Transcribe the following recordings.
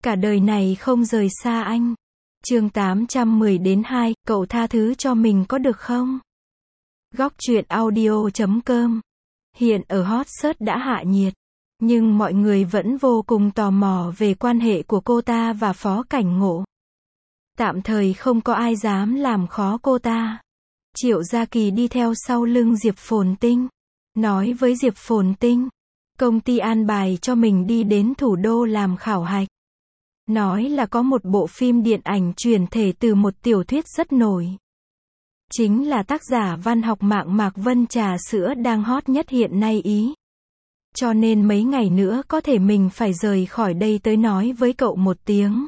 Cả đời này không rời xa anh. Chương 810-2, cậu tha thứ cho mình có được không? Góc truyện audio.com. Hiện ở hot search đã hạ nhiệt, nhưng mọi người vẫn vô cùng tò mò về quan hệ của cô ta và Phó Cảnh Ngộ. Tạm thời không có ai dám làm khó cô ta. Triệu Gia Kỳ đi theo sau lưng Diệp Phồn Tinh, nói với Diệp Phồn Tinh, công ty an bài cho mình đi đến thủ đô làm khảo hạch. Nói là có một bộ phim điện ảnh chuyển thể từ một tiểu thuyết rất nổi. Chính là tác giả văn học mạng Mạc Vân Trà Sữa đang hot nhất hiện nay ý. Cho nên mấy ngày nữa có thể mình phải rời khỏi đây tới nói với cậu một tiếng.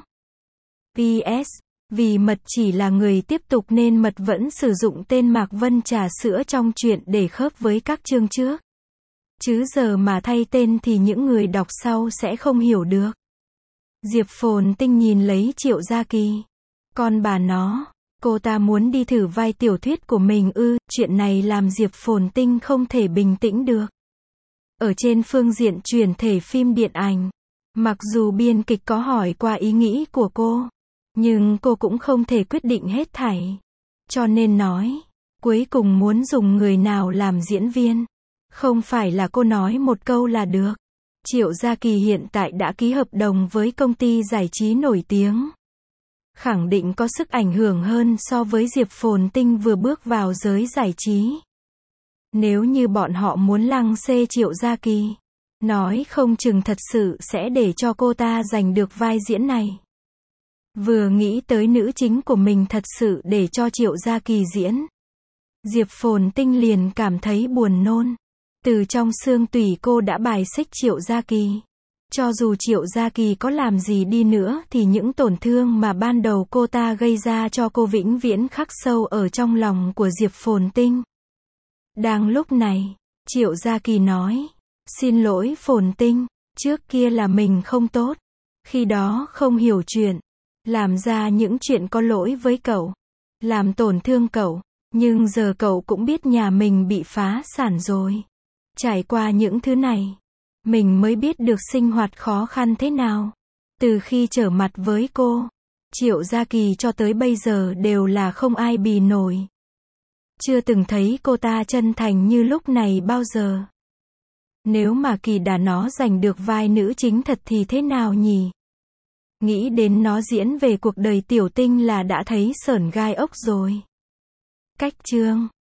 PS. Vì Mật chỉ là người tiếp tục nên Mật vẫn sử dụng tên Mạc Vân Trà Sữa trong truyện để khớp với các chương trước. Chứ giờ mà thay tên thì những người đọc sau sẽ không hiểu được. Diệp Phồn Tinh nhìn lấy Triệu Gia Kỳ. Con bà nó, cô ta muốn đi thử vai tiểu thuyết của mình ư? Chuyện này làm Diệp Phồn Tinh không thể bình tĩnh được. Ở trên phương diện chuyển thể phim điện ảnh, mặc dù biên kịch có hỏi qua ý nghĩ của cô, nhưng cô cũng không thể quyết định hết thảy. Cho nên nói, cuối cùng muốn dùng người nào làm diễn viên, không phải là cô nói một câu là được. Triệu Gia Kỳ hiện tại đã ký hợp đồng với công ty giải trí nổi tiếng, khẳng định có sức ảnh hưởng hơn so với Diệp Phồn Tinh vừa bước vào giới giải trí. Nếu như bọn họ muốn lăng xê Triệu Gia Kỳ, nói không chừng thật sự sẽ để cho cô ta giành được vai diễn này. Vừa nghĩ tới nữ chính của mình thật sự để cho Triệu Gia Kỳ diễn, Diệp Phồn Tinh liền cảm thấy buồn nôn. Từ trong xương tủy cô đã bài xích Triệu Gia Kỳ. Cho dù Triệu Gia Kỳ có làm gì đi nữa thì những tổn thương mà ban đầu cô ta gây ra cho cô vĩnh viễn khắc sâu ở trong lòng của Diệp Phồn Tinh. Đang lúc này, Triệu Gia Kỳ nói, xin lỗi Phồn Tinh, trước kia là mình không tốt. Khi đó không hiểu chuyện, làm ra những chuyện có lỗi với cậu, làm tổn thương cậu, nhưng giờ cậu cũng biết nhà mình bị phá sản rồi. Trải qua những thứ này, mình mới biết được sinh hoạt khó khăn thế nào. Từ khi trở mặt với cô, Triệu Gia Kỳ cho tới bây giờ đều là không ai bì nổi. Chưa từng thấy cô ta chân thành như lúc này bao giờ. Nếu mà Kỳ đã nó giành được vai nữ chính thật thì thế nào nhỉ? Nghĩ đến nó diễn về cuộc đời tiểu tinh là đã thấy sởn gai ốc rồi. Cách chương